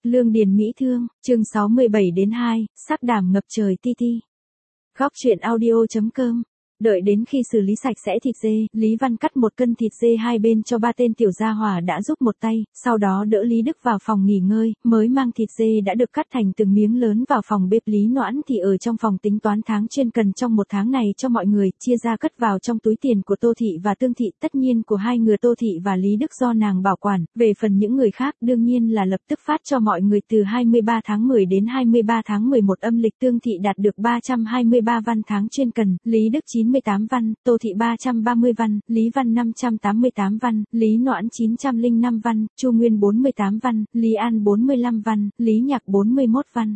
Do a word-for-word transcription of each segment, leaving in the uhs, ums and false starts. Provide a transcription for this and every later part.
Lương Điền Mỹ Thương, chương sáu mươi bảy đến hai, sắc đảm ngập trời ti ti. Góc truyện audio.com. Đợi đến khi xử lý sạch sẽ thịt dê, Lý Văn cắt một cân thịt dê hai bên cho ba tên tiểu gia hỏa đã giúp một tay, sau đó đỡ Lý Đức vào phòng nghỉ ngơi, mới mang thịt dê đã được cắt thành từng miếng lớn vào phòng bếp. Lý Noãn thì ở trong phòng tính toán tháng chuyên cần trong một tháng này cho mọi người, chia ra cất vào trong túi tiền của Tô Thị và Tương Thị, tất nhiên của hai người Tô Thị và Lý Đức do nàng bảo quản, về phần những người khác đương nhiên là lập tức phát cho mọi người. Từ hai mươi ba tháng mười đến hai mươi ba tháng mười một âm lịch, Tương Thị đạt được ba trăm hai mươi ba văn tháng chuyên cần, Lý Đức chín mươi tám văn, Tô Thị ba trăm ba mươi văn, Lý Văn năm trăm tám mươi tám văn, Lý Noãn chín trăm lẻ năm văn, Chu Nguyên bốn mươi tám văn, Lý An bốn mươi lăm văn, Lý Nhạc bốn mươi mốt văn.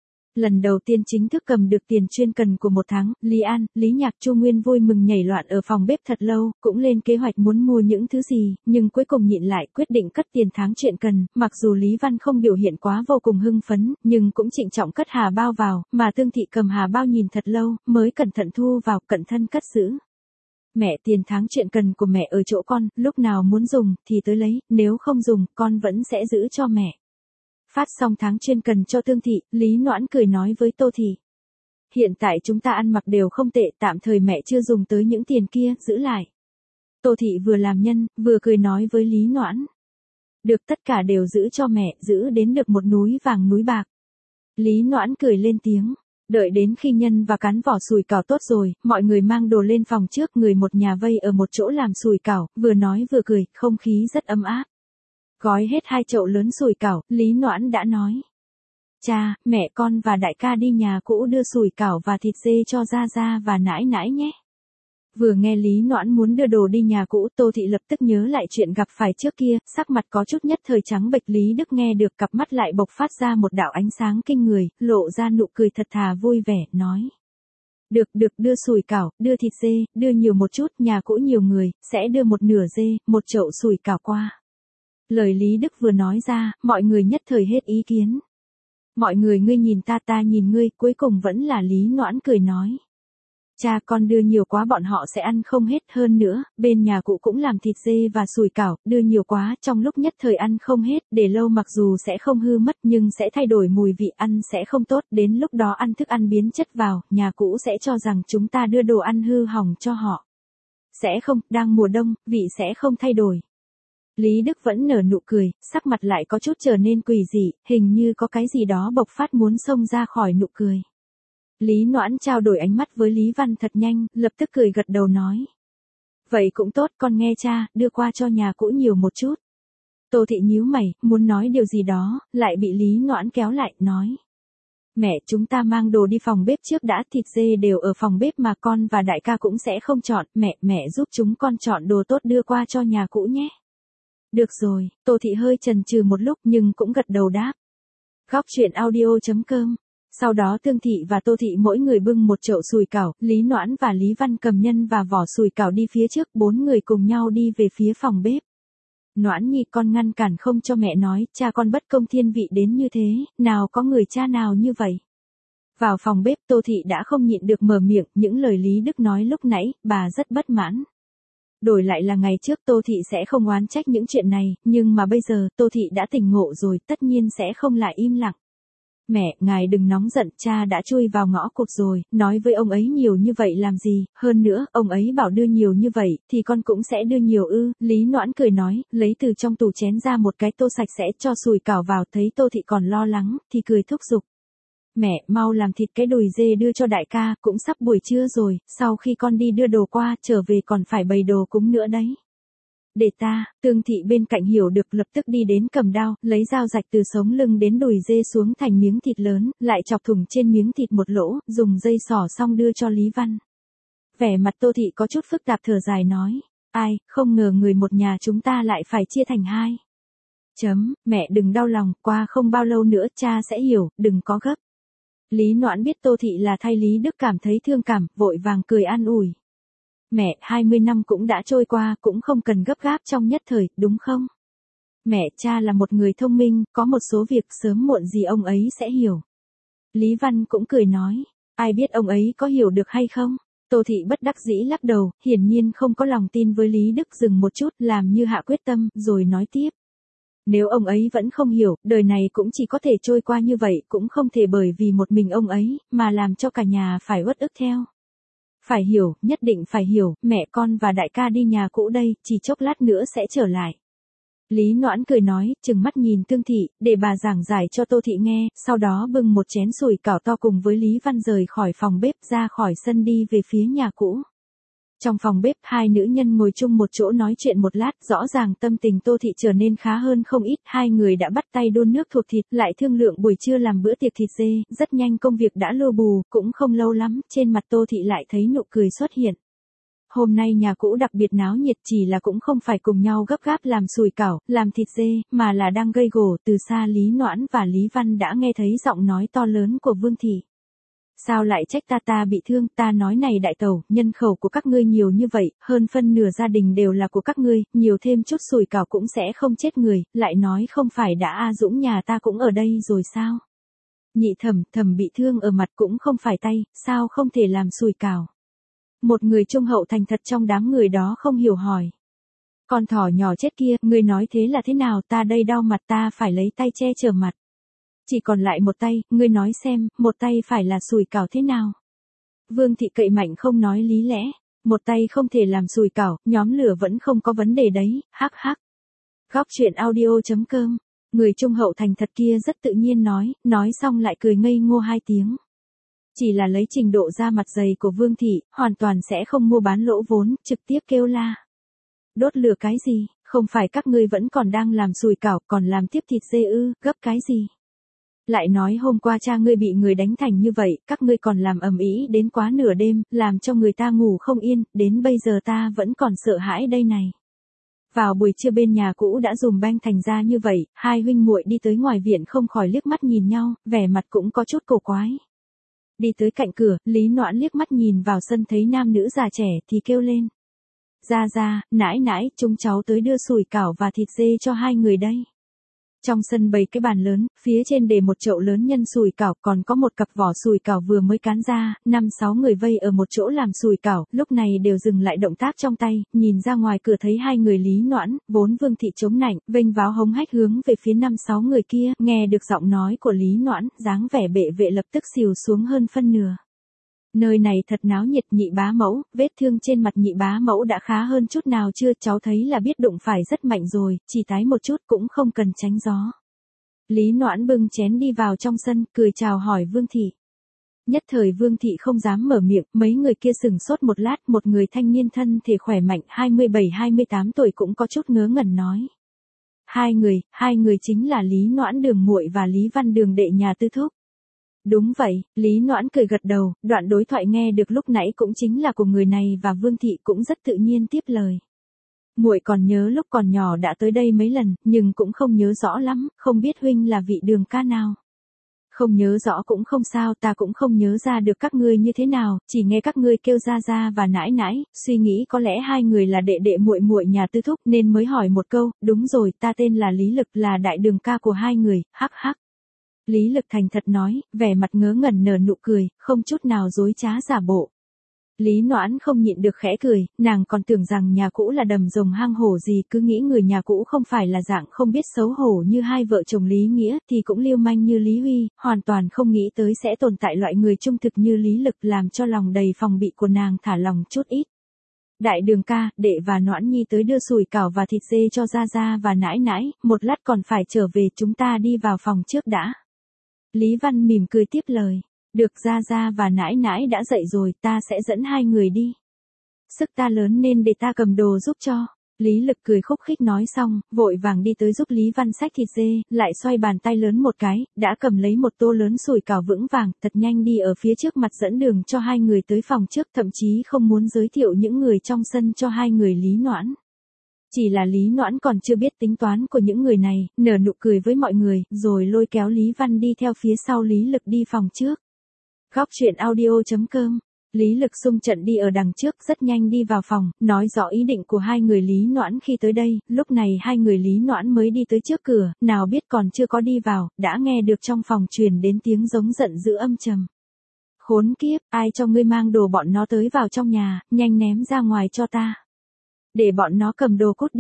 Lần đầu tiên chính thức cầm được tiền chuyên cần của một tháng, Lý An, Lý Nhạc, Chu Nguyên vui mừng nhảy loạn ở phòng bếp thật lâu, cũng lên kế hoạch muốn mua những thứ gì, nhưng cuối cùng nhịn lại quyết định cất tiền tháng chuyên cần. Mặc dù Lý Văn không biểu hiện quá vô cùng hưng phấn, nhưng cũng trịnh trọng cất hà bao vào, mà Tương Thị cầm hà bao nhìn thật lâu, mới cẩn thận thu vào, cẩn thân cất giữ. Mẹ, tiền tháng chuyên cần của mẹ ở chỗ con, lúc nào muốn dùng thì tới lấy, nếu không dùng, con vẫn sẽ giữ cho mẹ. Phát xong tháng chuyên cần cho Tương Thị, Lý Noãn cười nói với Tô Thị. Hiện tại chúng ta ăn mặc đều không tệ, tạm thời mẹ chưa dùng tới những tiền kia, giữ lại. Tô Thị vừa làm nhân, vừa cười nói với Lý Noãn. Được, tất cả đều giữ cho mẹ, giữ đến được một núi vàng núi bạc. Lý Noãn cười lên tiếng. Đợi đến khi nhân và cán vỏ sùi cảo tốt rồi, mọi người mang đồ lên phòng trước, người một nhà vây ở một chỗ làm sùi cảo, vừa nói vừa cười, không khí rất ấm áp. Gói hết hai chậu lớn sùi cảo, Lý Noãn đã nói. Cha, mẹ con và đại ca đi nhà cũ đưa sùi cảo và thịt dê cho Gia Gia và nãi nãi nhé. Vừa nghe Lý Noãn muốn đưa đồ đi nhà cũ, Tô Thị lập tức nhớ lại chuyện gặp phải trước kia, sắc mặt có chút nhất thời trắng bệch. Lý Đức nghe được cặp mắt lại bộc phát ra một đạo ánh sáng kinh người, lộ ra nụ cười thật thà vui vẻ, nói. Được, được, đưa sùi cảo, đưa thịt dê, đưa nhiều một chút, nhà cũ nhiều người, sẽ đưa một nửa dê, một chậu sùi cảo qua. Lời Lý Đức vừa nói ra, mọi người nhất thời hết ý kiến. Mọi người ngươi nhìn ta ta nhìn ngươi, cuối cùng vẫn là Lý Noãn cười nói. Cha, con đưa nhiều quá bọn họ sẽ ăn không hết, hơn nữa, bên nhà cụ cũng làm thịt dê và sùi cảo, đưa nhiều quá, trong lúc nhất thời ăn không hết, để lâu mặc dù sẽ không hư mất nhưng sẽ thay đổi mùi vị, ăn sẽ không tốt, đến lúc đó ăn thức ăn biến chất vào, nhà cũ sẽ cho rằng chúng ta đưa đồ ăn hư hỏng cho họ. Sẽ không, đang mùa đông, vị sẽ không thay đổi. Lý Đức vẫn nở nụ cười, sắc mặt lại có chút trở nên quỷ dị, hình như có cái gì đó bộc phát muốn xông ra khỏi nụ cười. Lý Noãn trao đổi ánh mắt với Lý Văn thật nhanh, lập tức cười gật đầu nói. Vậy cũng tốt, con nghe cha, đưa qua cho nhà cũ nhiều một chút. Tô Thị nhíu mày, muốn nói điều gì đó, lại bị Lý Noãn kéo lại, nói. Mẹ, chúng ta mang đồ đi phòng bếp trước đã, thịt dê đều ở phòng bếp mà, con và đại ca cũng sẽ không chọn, mẹ, mẹ giúp chúng con chọn đồ tốt đưa qua cho nhà cũ nhé. Được rồi, Tô Thị hơi chần chừ một lúc nhưng cũng gật đầu đáp. Góc truyện audio.com. Sau đó Tương Thị và Tô Thị mỗi người bưng một chậu sùi cảo, Lý Noãn và Lý Văn cầm nhân và vỏ sùi cảo đi phía trước, bốn người cùng nhau đi về phía phòng bếp. Noãn nhi, con ngăn cản không cho mẹ nói, cha con bất công thiên vị đến như thế, nào có người cha nào như vậy. Vào phòng bếp, Tô Thị đã không nhịn được mở miệng, những lời Lý Đức nói lúc nãy, bà rất bất mãn. Đổi lại là ngày trước Tô Thị sẽ không oán trách những chuyện này, nhưng mà bây giờ Tô Thị đã tỉnh ngộ rồi, tất nhiên sẽ không lại im lặng. Mẹ, ngài đừng nóng giận, cha đã chui vào ngõ cụt rồi, nói với ông ấy nhiều như vậy làm gì, hơn nữa, ông ấy bảo đưa nhiều như vậy, thì con cũng sẽ đưa nhiều ư. Lý Noãn cười nói, lấy từ trong tủ chén ra một cái tô sạch sẽ cho sùi cảo vào, thấy Tô Thị còn lo lắng, thì cười thúc giục. Mẹ, mau làm thịt cái đùi dê đưa cho đại ca, cũng sắp buổi trưa rồi, sau khi con đi đưa đồ qua, trở về còn phải bày đồ cúng nữa đấy. Để ta, Tương Thị bên cạnh hiểu được lập tức đi đến cầm dao, lấy dao rạch từ sống lưng đến đùi dê xuống thành miếng thịt lớn, lại chọc thủng trên miếng thịt một lỗ, dùng dây xỏ xong đưa cho Lý Văn. Vẻ mặt Tô Thị có chút phức tạp thở dài nói, ai, không ngờ người một nhà chúng ta lại phải chia thành hai. Chấm, mẹ đừng đau lòng, qua không bao lâu nữa cha sẽ hiểu, đừng có gấp. Lý Noãn biết Tô Thị là thay Lý Đức cảm thấy thương cảm, vội vàng cười an ủi. Mẹ, hai mươi năm cũng đã trôi qua, cũng không cần gấp gáp trong nhất thời, đúng không? Mẹ, cha là một người thông minh, có một số việc sớm muộn gì ông ấy sẽ hiểu. Lý Văn cũng cười nói, ai biết ông ấy có hiểu được hay không? Tô Thị bất đắc dĩ lắc đầu, hiển nhiên không có lòng tin với Lý Đức, dừng một chút, làm như hạ quyết tâm, rồi nói tiếp. Nếu ông ấy vẫn không hiểu, đời này cũng chỉ có thể trôi qua như vậy, cũng không thể bởi vì một mình ông ấy, mà làm cho cả nhà phải uất ức theo. Phải hiểu, nhất định phải hiểu, mẹ con và đại ca đi nhà cũ đây, chỉ chốc lát nữa sẽ trở lại. Lý Noãn cười nói, trừng mắt nhìn Tương Thị, để bà giảng giải cho Tô Thị nghe, sau đó bưng một chén sủi cảo to cùng với Lý Văn rời khỏi phòng bếp ra khỏi sân đi về phía nhà cũ. Trong phòng bếp, hai nữ nhân ngồi chung một chỗ nói chuyện một lát, rõ ràng tâm tình Tô Thị trở nên khá hơn không ít, hai người đã bắt tay đun nước thuộc thịt, lại thương lượng buổi trưa làm bữa tiệc thịt dê, rất nhanh công việc đã lô bù, cũng không lâu lắm, trên mặt Tô Thị lại thấy nụ cười xuất hiện. Hôm nay nhà cũ đặc biệt náo nhiệt, chỉ là cũng không phải cùng nhau gấp gáp làm sủi cảo, làm thịt dê, mà là đang gây gổ. Từ xa Lý Noãn và Lý Văn đã nghe thấy giọng nói to lớn của Vương Thị. Sao lại trách ta ta bị thương, ta nói này đại tẩu, nhân khẩu của các ngươi nhiều như vậy, hơn phân nửa gia đình đều là của các ngươi, nhiều thêm chút sủi cảo cũng sẽ không chết người, lại nói không phải đã A Dũng nhà ta cũng ở đây rồi sao? Nhị thẩm, thẩm bị thương ở mặt cũng không phải tay, sao không thể làm sủi cảo? Một người trung hậu thành thật trong đám người đó không hiểu hỏi. Con thỏ nhỏ chết kia, ngươi nói thế là thế nào, ta đây đau mặt ta phải lấy tay che chở mặt. Chỉ còn lại một tay, ngươi nói xem, một tay phải là sủi cảo thế nào? Vương Thị cậy mạnh không nói lý lẽ, một tay không thể làm sủi cảo, nhóm lửa vẫn không có vấn đề đấy, hắc hắc. Góc truyện audio chấm com, người trung hậu thành thật kia rất tự nhiên nói, nói xong lại cười ngây ngô hai tiếng. Chỉ là lấy trình độ da mặt dày của Vương Thị, hoàn toàn sẽ không mua bán lỗ vốn, trực tiếp kêu la. Đốt lửa cái gì, không phải các ngươi vẫn còn đang làm sủi cảo, còn làm tiếp thịt dê ư, gấp cái gì? Lại nói hôm qua cha ngươi bị người đánh thành như vậy, các ngươi còn làm ầm ĩ đến quá nửa đêm, làm cho người ta ngủ không yên, đến bây giờ ta vẫn còn sợ hãi đây này. Vào buổi trưa bên nhà cũ đã dùm beng thành ra như vậy, hai huynh muội đi tới ngoài viện không khỏi liếc mắt nhìn nhau, vẻ mặt cũng có chút cổ quái. Đi tới cạnh cửa, Lý Noãn liếc mắt nhìn vào sân thấy nam nữ già trẻ thì kêu lên. Ra ra, nãi nãi, chúng cháu tới đưa sủi cảo và thịt dê cho hai người đây. Trong sân bày cái bàn lớn, phía trên để một chậu lớn nhân sủi cảo, còn có một cặp vỏ sủi cảo vừa mới cán ra, năm sáu người vây ở một chỗ làm sủi cảo, lúc này đều dừng lại động tác trong tay, nhìn ra ngoài cửa thấy hai người Lý Noãn, vốn Vương Thị chống nạnh, vênh váo hống hách hướng về phía năm sáu người kia, nghe được giọng nói của Lý Noãn, dáng vẻ bệ vệ lập tức xìu xuống hơn phân nửa. Nơi này thật náo nhiệt, nhị bá mẫu, vết thương trên mặt nhị bá mẫu đã khá hơn chút nào chưa, cháu thấy là biết đụng phải rất mạnh rồi, chỉ tái một chút cũng không cần tránh gió. Lý Noãn bưng chén đi vào trong sân, cười chào hỏi Vương Thị. Nhất thời Vương Thị không dám mở miệng, mấy người kia sừng sốt một lát, một người thanh niên thân thể khỏe mạnh hai mươi bảy hai mươi tám tuổi cũng có chút ngớ ngẩn nói. Hai người, hai người chính là Lý Noãn Đường muội và Lý Văn Đường đệ nhà tư thúc. Đúng vậy, Lý Noãn cười gật đầu, đoạn đối thoại nghe được lúc nãy cũng chính là của người này và Vương Thị cũng rất tự nhiên tiếp lời. Muội còn nhớ lúc còn nhỏ đã tới đây mấy lần, nhưng cũng không nhớ rõ lắm, không biết huynh là vị Đường ca nào. Không nhớ rõ cũng không sao, ta cũng không nhớ ra được các ngươi như thế nào, chỉ nghe các ngươi kêu ra ra và nãi nãi, suy nghĩ có lẽ hai người là đệ đệ muội muội nhà tư thúc nên mới hỏi một câu, đúng rồi, ta tên là Lý Lực là đại đường ca của hai người, hắc hắc. Lý Lực thành thật nói, vẻ mặt ngớ ngẩn nở nụ cười, không chút nào dối trá giả bộ. Lý Noãn không nhịn được khẽ cười, nàng còn tưởng rằng nhà cũ là đầm rồng hang hổ gì, cứ nghĩ người nhà cũ không phải là dạng không biết xấu hổ như hai vợ chồng Lý Nghĩa thì cũng lưu manh như Lý Huy, hoàn toàn không nghĩ tới sẽ tồn tại loại người trung thực như Lý Lực, làm cho lòng đầy phòng bị của nàng thả lòng chút ít. Đại đường ca, đệ và Noãn Nhi tới đưa sủi cảo và thịt dê cho gia gia và nãi nãi, một lát còn phải trở về, chúng ta đi vào phòng trước đã. Lý Văn mỉm cười tiếp lời. Được, gia gia và nãi nãi đã dậy rồi, ta sẽ dẫn hai người đi. Sức ta lớn nên để ta cầm đồ giúp cho. Lý Lực cười khúc khích nói xong, vội vàng đi tới giúp Lý Văn xách thịt dê, lại xoay bàn tay lớn một cái, đã cầm lấy một tô lớn sủi cảo vững vàng, thật nhanh đi ở phía trước mặt dẫn đường cho hai người tới phòng trước, thậm chí không muốn giới thiệu những người trong sân cho hai người Lý Noãn. Chỉ là Lý Noãn còn chưa biết tính toán của những người này, nở nụ cười với mọi người, rồi lôi kéo Lý Văn đi theo phía sau Lý Lực đi phòng trước. Góc truyện audio chấm com, Lý Lực xung trận đi ở đằng trước rất nhanh đi vào phòng, nói rõ ý định của hai người Lý Noãn khi tới đây, lúc này hai người Lý Noãn mới đi tới trước cửa, nào biết còn chưa có đi vào, đã nghe được trong phòng truyền đến tiếng giống giận dữ âm trầm. Khốn kiếp, ai cho ngươi mang đồ bọn nó tới vào trong nhà, nhanh ném ra ngoài cho ta. Để bọn nó cầm đồ cút đi.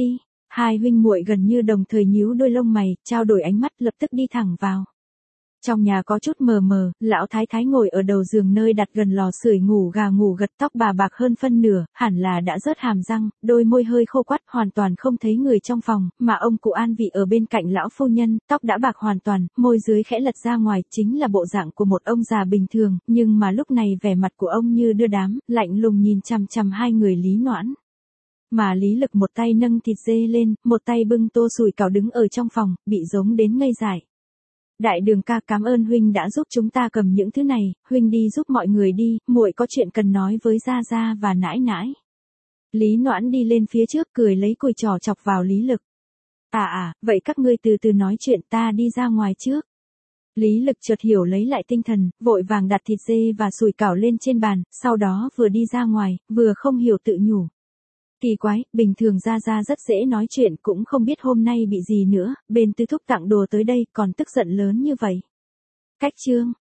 Hai huynh muội gần như đồng thời nhíu đôi lông mày, trao đổi ánh mắt lập tức đi thẳng vào. Trong nhà có chút mờ mờ, lão thái thái ngồi ở đầu giường nơi đặt gần lò sưởi ngủ gà ngủ gật, tóc bà bạc hơn phân nửa, hẳn là đã rớt hàm răng, đôi môi hơi khô quắt, hoàn toàn không thấy người trong phòng, mà ông cụ An Vị ở bên cạnh lão phu nhân, tóc đã bạc hoàn toàn, môi dưới khẽ lật ra ngoài, chính là bộ dạng của một ông già bình thường, nhưng mà lúc này vẻ mặt của ông như đưa đám, lạnh lùng nhìn chằm chằm hai người Lý Noãn. Mà Lý Lực một tay nâng thịt dê lên, một tay bưng tô sủi cảo đứng ở trong phòng, bị giống đến ngây dại. Đại Đường ca, cảm ơn huynh đã giúp chúng ta cầm những thứ này, huynh đi giúp mọi người đi, muội có chuyện cần nói với gia gia và nãi nãi. Lý Noãn đi lên phía trước cười lấy cùi trò chọc vào Lý Lực. À à, vậy các ngươi từ từ nói chuyện, ta đi ra ngoài trước. Lý Lực chợt hiểu lấy lại tinh thần, vội vàng đặt thịt dê và sủi cảo lên trên bàn, sau đó vừa đi ra ngoài, vừa không hiểu tự nhủ. Kỳ quái, bình thường Gia Gia rất dễ nói chuyện, cũng không biết hôm nay bị gì nữa, bên Tư Thúc tặng đồ tới đây còn tức giận lớn như vậy. Cách chương